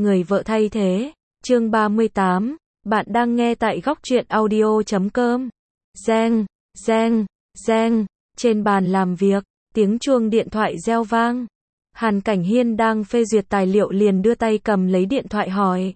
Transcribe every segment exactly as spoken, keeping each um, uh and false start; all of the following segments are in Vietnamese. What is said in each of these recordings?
Người vợ thay thế. Chương ba mươi tám. Bạn đang nghe tại góc truyện audio chấm com. Reng, reng, reng. Trên bàn làm việc, tiếng chuông điện thoại reo vang. Hàn Cảnh Hiên đang phê duyệt tài liệu liền đưa tay cầm lấy điện thoại hỏi.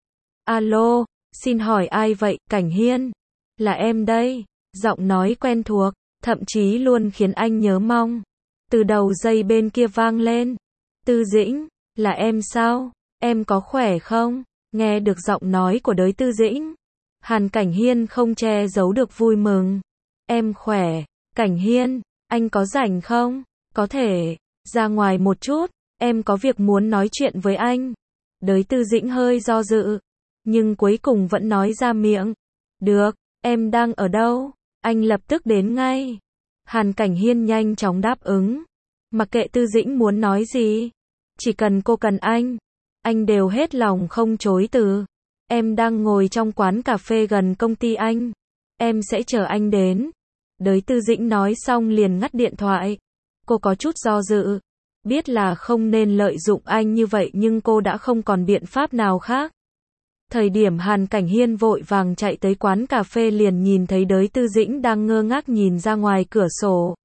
Alo, xin hỏi ai vậy, Cảnh Hiên? Là em đây. Giọng nói quen thuộc, thậm chí luôn khiến anh nhớ mong. Từ đầu dây bên kia vang lên. Tư Dĩnh, là em sao? Em có khỏe không? Nghe được giọng nói của đới Tư Dĩnh, Hàn Cảnh Hiên không che giấu được vui mừng. Em khỏe. Cảnh Hiên, anh có rảnh không? Có thể ra ngoài một chút, em có việc muốn nói chuyện với anh. Đới Tư Dĩnh hơi do dự, nhưng cuối cùng vẫn nói ra miệng. Được, em đang ở đâu? Anh lập tức đến ngay. Hàn Cảnh Hiên nhanh chóng đáp ứng. Mặc kệ Tư Dĩnh muốn nói gì, chỉ cần cô cần anh, anh đều hết lòng không chối từ. Em đang ngồi trong quán cà phê gần công ty anh. Em sẽ chờ anh đến. Đới Tư Dĩnh nói xong liền ngắt điện thoại. Cô có chút do dự. Biết là không nên lợi dụng anh như vậy nhưng cô đã không còn biện pháp nào khác. Thời điểm Hàn Cảnh Hiên vội vàng chạy tới quán cà phê liền nhìn thấy đới Tư Dĩnh đang ngơ ngác nhìn ra ngoài cửa sổ.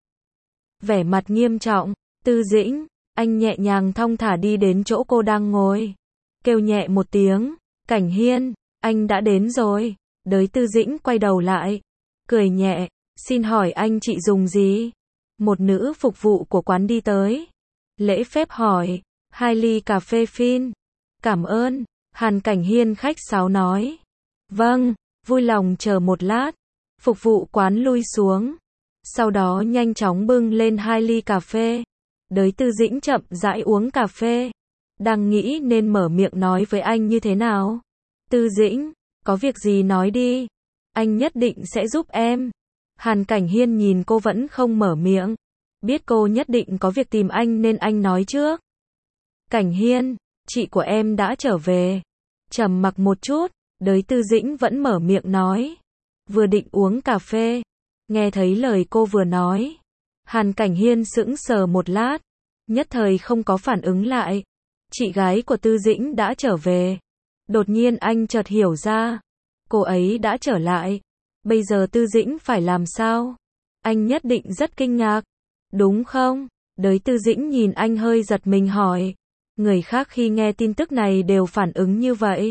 Vẻ mặt nghiêm trọng. Tư Dĩnh, anh nhẹ nhàng thong thả đi đến chỗ cô đang ngồi. Kêu nhẹ một tiếng. Cảnh Hiên, anh đã đến rồi. Đới Tư Dĩnh quay đầu lại. Cười nhẹ. Xin hỏi anh chị dùng gì? Một nữ phục vụ của quán đi tới. Lễ phép hỏi. Hai ly cà phê phin. Cảm ơn. Hàn Cảnh Hiên khách sáo nói. Vâng, vui lòng chờ một lát. Phục vụ quán lui xuống. Sau đó nhanh chóng bưng lên hai ly cà phê. Đới Tư Dĩnh chậm rãi uống cà phê. Đang nghĩ nên mở miệng nói với anh như thế nào. Tư Dĩnh, có việc gì nói đi. Anh nhất định sẽ giúp em. Hàn Cảnh Hiên nhìn cô vẫn không mở miệng. Biết cô nhất định có việc tìm anh nên anh nói trước. Cảnh Hiên, chị của em đã trở về. Trầm mặc một chút, đới Tư Dĩnh vẫn mở miệng nói. Vừa định uống cà phê. Nghe thấy lời cô vừa nói. Hàn Cảnh Hiên sững sờ một lát. Nhất thời không có phản ứng lại. Chị gái của Tư Dĩnh đã trở về. Đột nhiên anh chợt hiểu ra. Cô ấy đã trở lại. Bây giờ Tư Dĩnh phải làm sao? Anh nhất định rất kinh ngạc. Đúng không? Đới Tư Dĩnh nhìn anh hơi giật mình hỏi. Người khác khi nghe tin tức này đều phản ứng như vậy.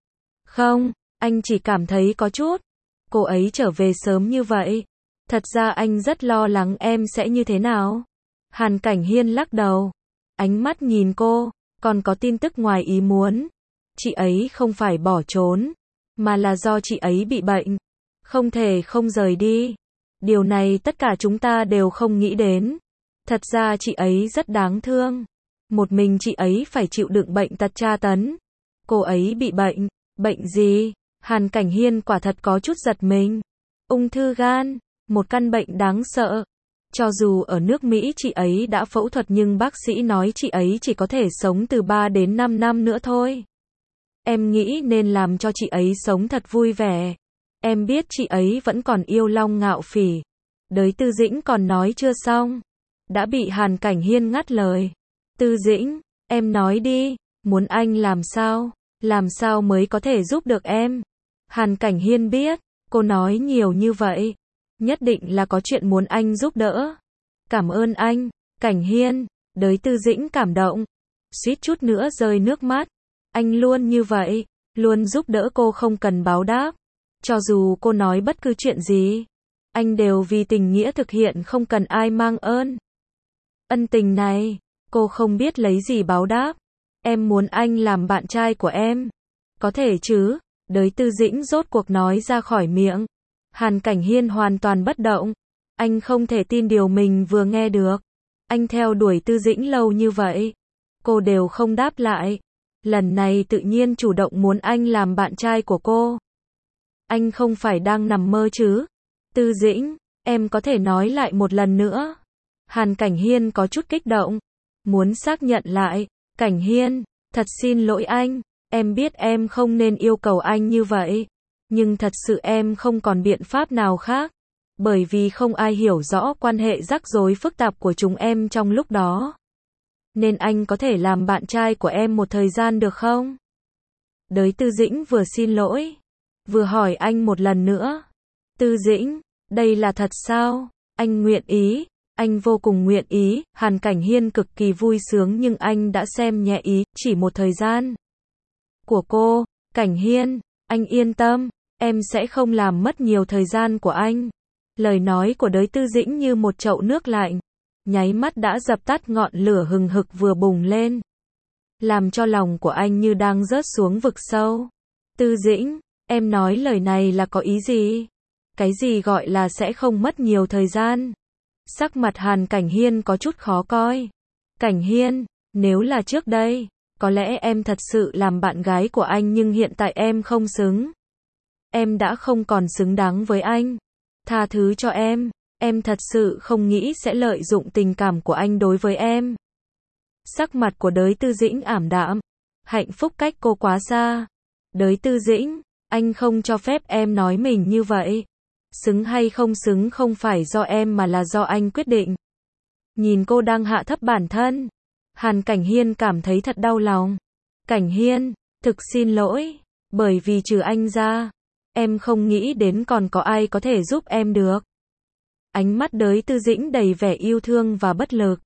Không, anh chỉ cảm thấy có chút. Cô ấy trở về sớm như vậy. Thật ra anh rất lo lắng em sẽ như thế nào. Hàn Cảnh Hiên lắc đầu. Ánh mắt nhìn cô. Còn có tin tức ngoài ý muốn. Chị ấy không phải bỏ trốn. Mà là do chị ấy bị bệnh. Không thể không rời đi. Điều này tất cả chúng ta đều không nghĩ đến. Thật ra chị ấy rất đáng thương. Một mình chị ấy phải chịu đựng bệnh tật tra tấn. Cô ấy bị bệnh. Bệnh gì? Hàn Cảnh Hiên quả thật có chút giật mình. Ung thư gan. Một căn bệnh đáng sợ. Cho dù ở nước Mỹ chị ấy đã phẫu thuật nhưng bác sĩ nói chị ấy chỉ có thể sống từ ba đến năm năm nữa thôi. Em nghĩ nên làm cho chị ấy sống thật vui vẻ. Em biết chị ấy vẫn còn yêu Long Ngạo Phỉ. Đới Tư Dĩnh còn nói chưa xong. Đã bị Hàn Cảnh Hiên ngắt lời. Tư Dĩnh, em nói đi. Muốn anh làm sao? Làm sao mới có thể giúp được em? Hàn Cảnh Hiên biết. Cô nói nhiều như vậy. Nhất định là có chuyện muốn anh giúp đỡ. Cảm ơn anh. Cảnh Hiên. Đới Tư Dĩnh cảm động. Suýt chút nữa rơi nước mắt. Anh luôn như vậy. Luôn giúp đỡ cô không cần báo đáp. Cho dù cô nói bất cứ chuyện gì, anh đều vì tình nghĩa thực hiện không cần ai mang ơn. Ân tình này, cô không biết lấy gì báo đáp. Em muốn anh làm bạn trai của em. Có thể chứ? Đới Tư Dĩnh rốt cuộc nói ra khỏi miệng. Hàn Cảnh Hiên hoàn toàn bất động. Anh không thể tin điều mình vừa nghe được. Anh theo đuổi Tư Dĩnh lâu như vậy. Cô đều không đáp lại. Lần này tự nhiên chủ động muốn anh làm bạn trai của cô. Anh không phải đang nằm mơ chứ? Tư Dĩnh, em có thể nói lại một lần nữa. Hàn Cảnh Hiên có chút kích động. Muốn xác nhận lại. Cảnh Hiên, thật xin lỗi anh. Em biết em không nên yêu cầu anh như vậy. Nhưng thật sự em không còn biện pháp nào khác. Bởi vì không ai hiểu rõ quan hệ rắc rối phức tạp của chúng em trong lúc đó. Nên anh có thể làm bạn trai của em một thời gian được không? Đới Tư Dĩnh vừa xin lỗi, vừa hỏi anh một lần nữa. Tư Dĩnh, đây là thật sao? Anh nguyện ý, anh vô cùng nguyện ý. Hàn Cảnh Hiên cực kỳ vui sướng nhưng anh đã xem nhẹ ý, chỉ một thời gian của cô. Cảnh Hiên, anh yên tâm, em sẽ không làm mất nhiều thời gian của anh. Lời nói của Đới Tư Dĩnh như một chậu nước lạnh, nháy mắt đã dập tắt ngọn lửa hừng hực vừa bùng lên, làm cho lòng của anh như đang rớt xuống vực sâu. Tư Dĩnh, em nói lời này là có ý gì? Cái gì gọi là sẽ không mất nhiều thời gian? Sắc mặt Hàn Cảnh Hiên có chút khó coi. Cảnh Hiên, nếu là trước đây, có lẽ em thật sự làm bạn gái của anh nhưng hiện tại em không xứng. Em đã không còn xứng đáng với anh. Tha thứ cho em, em thật sự không nghĩ sẽ lợi dụng tình cảm của anh đối với em. Sắc mặt của Đới Tư Dĩnh ảm đạm, hạnh phúc cách cô quá xa. Đới Tư Dĩnh, anh không cho phép em nói mình như vậy. Xứng hay không xứng không phải do em mà là do anh quyết định. Nhìn cô đang hạ thấp bản thân, Hàn Cảnh Hiên cảm thấy thật đau lòng. Cảnh Hiên, thực xin lỗi, bởi vì trừ anh ra, em không nghĩ đến còn có ai có thể giúp em được. Ánh mắt Đới Tư Dĩnh đầy vẻ yêu thương và bất lực.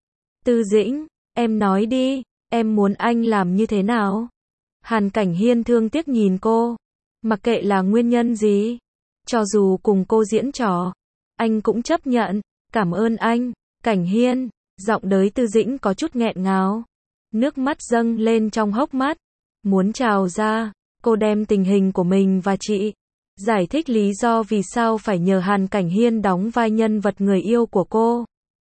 Tư Dĩnh, em nói đi, em muốn anh làm như thế nào? Hàn Cảnh Hiên thương tiếc nhìn cô, mặc kệ là nguyên nhân gì, cho dù cùng cô diễn trò, anh cũng chấp nhận. Cảm ơn anh, Cảnh Hiên. Giọng Đới Tư Dĩnh có chút nghẹn ngào, nước mắt dâng lên trong hốc mắt, muốn trào ra. Cô đem tình hình của mình và chị, giải thích lý do vì sao phải nhờ Hàn Cảnh Hiên đóng vai nhân vật người yêu của cô,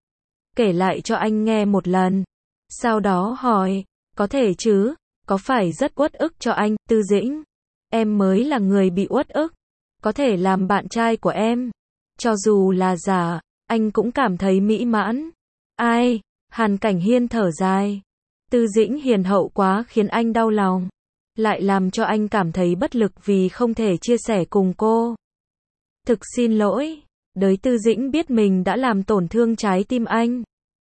kể lại cho anh nghe một lần. Sau đó hỏi, có thể chứ, có phải rất uất ức cho anh? Tư Dĩnh, em mới là người bị uất ức, có thể làm bạn trai của em, cho dù là giả, anh cũng cảm thấy mỹ mãn. Ai? Hàn Cảnh Hiên thở dài. Tư Dĩnh hiền hậu quá khiến anh đau lòng, lại làm cho anh cảm thấy bất lực vì không thể chia sẻ cùng cô. Thực xin lỗi. Đới Tư Dĩnh biết mình đã làm tổn thương trái tim anh.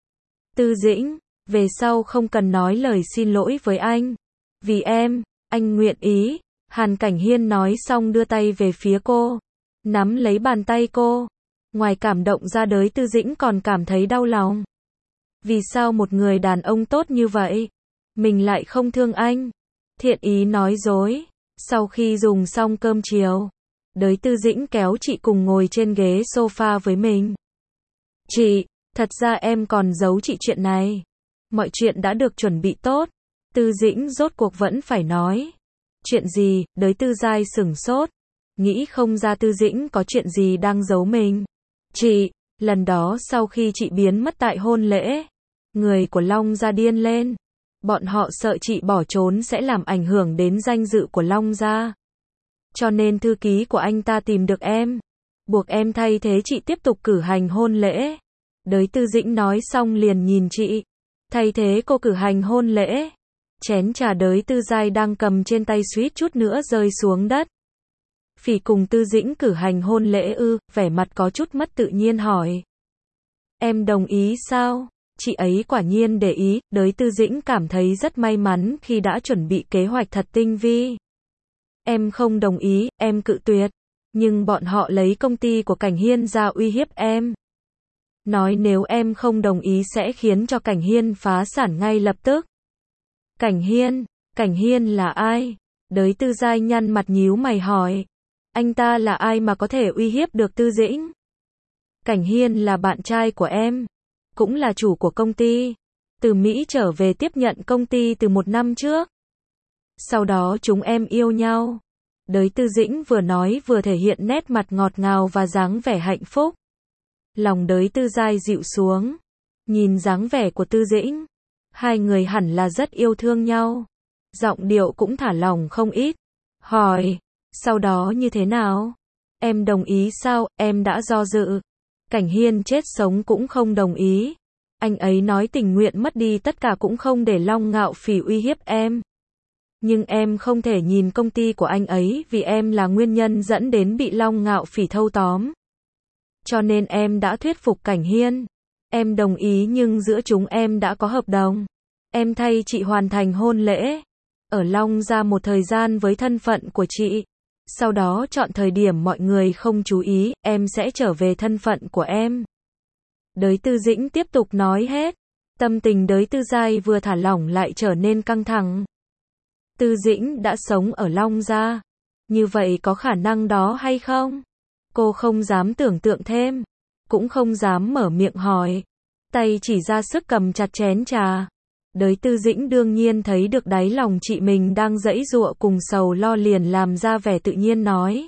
Tư Dĩnh, về sau không cần nói lời xin lỗi với anh. Vì em, anh nguyện ý. Hàn Cảnh Hiên nói xong đưa tay về phía cô, nắm lấy bàn tay cô. Ngoài cảm động ra Đới Tư Dĩnh còn cảm thấy đau lòng. Vì sao một người đàn ông tốt như vậy, mình lại không thương anh? Thiện ý nói dối. Sau khi dùng xong cơm chiều, Đới Tư Dĩnh kéo chị cùng ngồi trên ghế sofa với mình. Chị, thật ra em còn giấu chị chuyện này. Mọi chuyện đã được chuẩn bị tốt. Tư Dĩnh rốt cuộc vẫn phải nói. Chuyện gì? Đới Tư Giai sửng sốt, nghĩ không ra Tư Dĩnh có chuyện gì đang giấu mình. Chị, lần đó sau khi chị biến mất tại hôn lễ, người của Long Gia điên lên. Bọn họ sợ chị bỏ trốn sẽ làm ảnh hưởng đến danh dự của Long Gia. Cho nên thư ký của anh ta tìm được em, buộc em thay thế chị tiếp tục cử hành hôn lễ. Đới Tư Dĩnh nói xong liền nhìn chị. Thay thế cô cử hành hôn lễ. Chén trà Đới Tư Giai đang cầm trên tay suýt chút nữa rơi xuống đất. Phỉ cùng Tư Dĩnh cử hành hôn lễ ư? Vẻ mặt có chút mất tự nhiên hỏi. Em đồng ý sao? Chị ấy quả nhiên để ý. Đới Tư Dĩnh cảm thấy rất may mắn khi đã chuẩn bị kế hoạch thật tinh vi. Em không đồng ý, em cự tuyệt. Nhưng bọn họ lấy công ty của Cảnh Hiên ra uy hiếp em. Nói nếu em không đồng ý sẽ khiến cho Cảnh Hiên phá sản ngay lập tức. Cảnh Hiên? Cảnh Hiên là ai? Đới Tư Giai nhăn mặt nhíu mày hỏi. Anh ta là ai mà có thể uy hiếp được Tư Dĩnh? Cảnh Hiên là bạn trai của em, cũng là chủ của công ty. Từ Mỹ trở về tiếp nhận công ty từ một năm trước. Sau đó chúng em yêu nhau. Đới Tư Dĩnh vừa nói vừa thể hiện nét mặt ngọt ngào và dáng vẻ hạnh phúc. Lòng Đới Tư Giai dịu xuống. Nhìn dáng vẻ của Tư Dĩnh, hai người hẳn là rất yêu thương nhau. Giọng điệu cũng thả lỏng không ít. Hỏi, sau đó như thế nào? Em đồng ý sao? Em đã do dự. Cảnh Hiên chết sống cũng không đồng ý. Anh ấy nói tình nguyện mất đi tất cả cũng không để Long Ngạo Phỉ uy hiếp em. Nhưng em không thể nhìn công ty của anh ấy vì em là nguyên nhân dẫn đến bị Long Ngạo Phỉ thâu tóm. Cho nên em đã thuyết phục Cảnh Hiên. Em đồng ý nhưng giữa chúng em đã có hợp đồng. Em thay chị hoàn thành hôn lễ. ở Long Gia một thời gian với thân phận của chị. Sau đó chọn thời điểm mọi người không chú ý, em sẽ trở về thân phận của em. Đới Tư Dĩnh tiếp tục nói hết. Tâm tình Đới Tư Giai vừa thả lỏng lại trở nên căng thẳng. Tư Dĩnh đã sống ở Long Gia. Như vậy có khả năng đó hay không? Cô không dám tưởng tượng thêm. Cũng không dám mở miệng hỏi. Tay chỉ ra sức cầm chặt chén trà. Đới Tư Dĩnh đương nhiên thấy được đáy lòng chị mình đang giãy giụa cùng sầu lo, liền làm ra vẻ tự nhiên nói.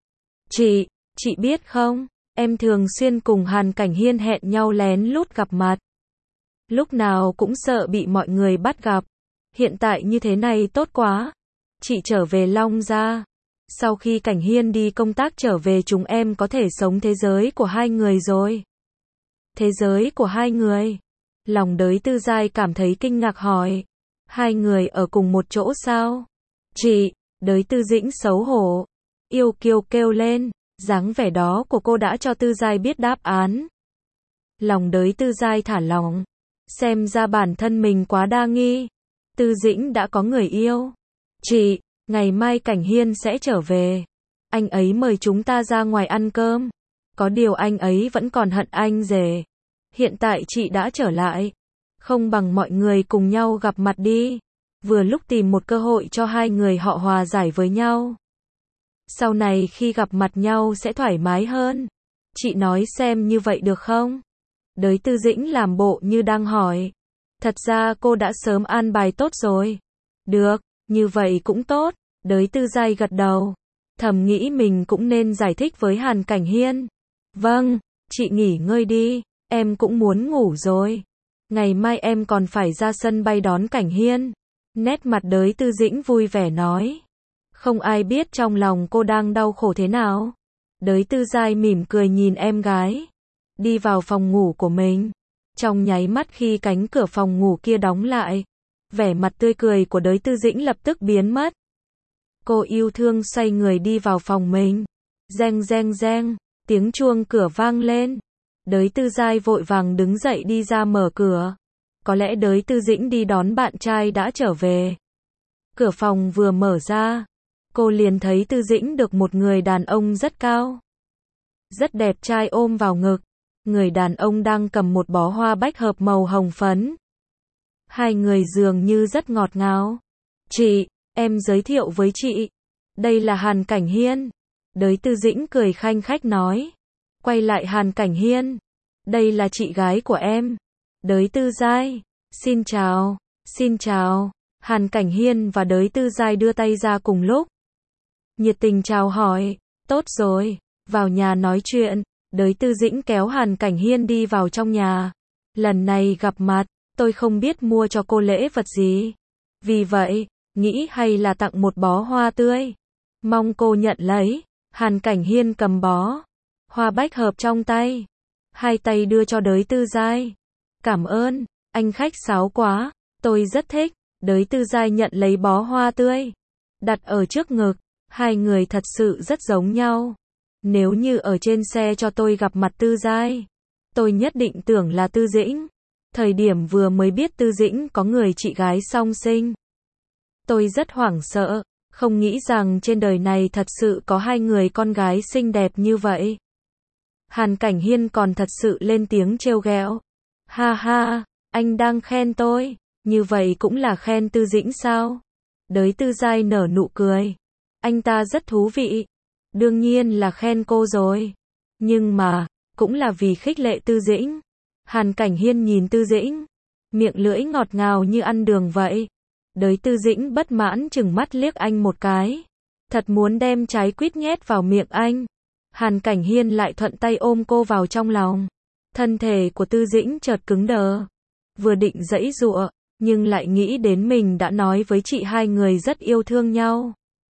Chị, chị biết không, em thường xuyên cùng Hàn Cảnh Hiên hẹn nhau lén lút gặp mặt. Lúc nào cũng sợ bị mọi người bắt gặp. Hiện tại như thế này tốt quá. Chị trở về Long Gia. Sau khi Cảnh Hiên đi công tác trở về, chúng em có thể sống thế giới của hai người rồi. Thế giới của hai người? Lòng Đới Tư Giai cảm thấy kinh ngạc hỏi. Hai người ở cùng một chỗ sao? Chị, Đới Tư Dĩnh xấu hổ. Yêu kiều kêu lên. Dáng vẻ đó của cô đã cho Tư Giai biết đáp án. Lòng Đới Tư Giai thả lỏng. Xem ra bản thân mình quá đa nghi. Tư Dĩnh đã có người yêu. Chị, ngày mai Cảnh Hiên sẽ trở về. Anh ấy mời chúng ta ra ngoài ăn cơm. Có điều anh ấy vẫn còn hận anh rể. Hiện tại chị đã trở lại. Không bằng mọi người cùng nhau gặp mặt đi. Vừa lúc tìm một cơ hội cho hai người họ hòa giải với nhau. Sau này khi gặp mặt nhau sẽ thoải mái hơn. Chị nói xem như vậy được không? Đới Tư Dĩnh làm bộ như đang hỏi. Thật ra cô đã sớm an bài tốt rồi. Được, như vậy cũng tốt. Đới Tư Giai gật đầu. Thầm nghĩ mình cũng nên giải thích với Hàn Cảnh Hiên. Vâng, chị nghỉ ngơi đi. Em cũng muốn ngủ rồi. Ngày mai em còn phải ra sân bay đón Cảnh Hiên. Nét mặt Đới Tư Dĩnh vui vẻ nói. Không ai biết trong lòng cô đang đau khổ thế nào. Đới Tư Giai mỉm cười nhìn em gái. Đi vào phòng ngủ của mình. Trong nháy mắt khi cánh cửa phòng ngủ kia đóng lại, vẻ mặt tươi cười của Đới Tư Dĩnh lập tức biến mất. Cô yêu thương xoay người đi vào phòng mình. Reng reng reng, tiếng chuông cửa vang lên. Đới Tư Giai vội vàng đứng dậy đi ra mở cửa. Có lẽ Đới Tư Dĩnh đi đón bạn trai đã trở về. Cửa phòng vừa mở ra, cô liền thấy Tư Dĩnh được một người đàn ông rất cao, rất đẹp trai ôm vào ngực. Người đàn ông đang cầm một bó hoa bách hợp màu hồng phấn. Hai người dường như rất ngọt ngào. Chị, em giới thiệu với chị. Đây là Hàn Cảnh Hiên. Đới Tư Dĩnh cười khanh khách nói. Quay lại Hàn Cảnh Hiên. Đây là chị gái của em. Đới Tư Giai. Xin chào, xin chào. Hàn Cảnh Hiên và Đới Tư Giai đưa tay ra cùng lúc. Nhiệt tình chào hỏi. Tốt rồi, vào nhà nói chuyện. Đới Tư Dĩnh kéo Hàn Cảnh Hiên đi vào trong nhà. Lần này gặp mặt, tôi không biết mua cho cô lễ vật gì. Vì vậy, nghĩ hay là tặng một bó hoa tươi. Mong cô nhận lấy. Hàn Cảnh Hiên cầm bó hoa bách hợp trong tay. Hai tay đưa cho Đới Tư Giai. Cảm ơn, anh khách sáo quá. Tôi rất thích. Đới Tư Giai nhận lấy bó hoa tươi. Đặt ở trước ngực. Hai người thật sự rất giống nhau. Nếu như ở trên xe cho tôi gặp mặt Tư Giai, tôi nhất định tưởng là Tư Dĩnh. Thời điểm vừa mới biết Tư Dĩnh có người chị gái song sinh, tôi rất hoảng sợ, không nghĩ rằng trên đời này thật sự có hai người con gái xinh đẹp như vậy. Hàn Cảnh Hiên còn thật sự lên tiếng trêu ghẹo. Ha ha, anh đang khen tôi, như vậy cũng là khen Tư Dĩnh sao? Đới Tư Giai nở nụ cười. Anh ta rất thú vị. Đương nhiên là khen cô rồi. Nhưng mà, cũng là vì khích lệ Tư Dĩnh. Hàn Cảnh Hiên nhìn Tư Dĩnh. Miệng lưỡi ngọt ngào như ăn đường vậy. Đới Tư Dĩnh bất mãn chừng mắt liếc anh một cái. Thật muốn đem trái quýt nhét vào miệng anh. Hàn Cảnh Hiên lại thuận tay ôm cô vào trong lòng. Thân thể của Tư Dĩnh chợt cứng đờ. Vừa định giãy giụa, nhưng lại nghĩ đến mình đã nói với chị hai người rất yêu thương nhau.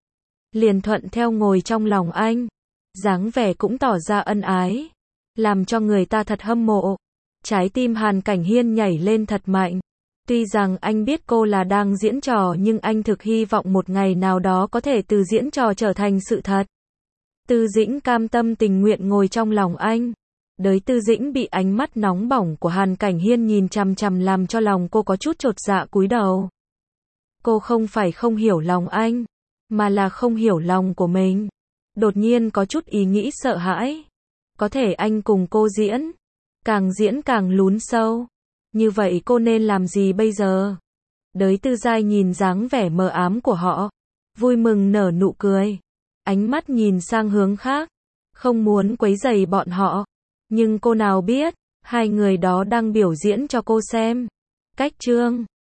Liền thuận theo ngồi trong lòng anh. Dáng vẻ cũng tỏ ra ân ái. Làm cho người ta thật hâm mộ. Trái tim Hàn Cảnh Hiên nhảy lên thật mạnh. Tuy rằng anh biết cô là đang diễn trò, nhưng anh thực hy vọng một ngày nào đó có thể từ diễn trò trở thành sự thật. Tư Dĩnh cam tâm tình nguyện ngồi trong lòng anh. Đới Tư Dĩnh bị ánh mắt nóng bỏng của Hàn Cảnh Hiên nhìn chằm chằm làm cho lòng cô có chút chột dạ cúi đầu. Cô không phải không hiểu lòng anh, mà là không hiểu lòng của mình. Đột nhiên có chút ý nghĩ sợ hãi. Có thể anh cùng cô diễn, càng diễn càng lún sâu. Như vậy cô nên làm gì bây giờ? Đới Tư Giai nhìn dáng vẻ mờ ám của họ, vui mừng nở nụ cười. Ánh mắt nhìn sang hướng khác, không muốn quấy rầy bọn họ. Nhưng cô nào biết, hai người đó đang biểu diễn cho cô xem. Cách chương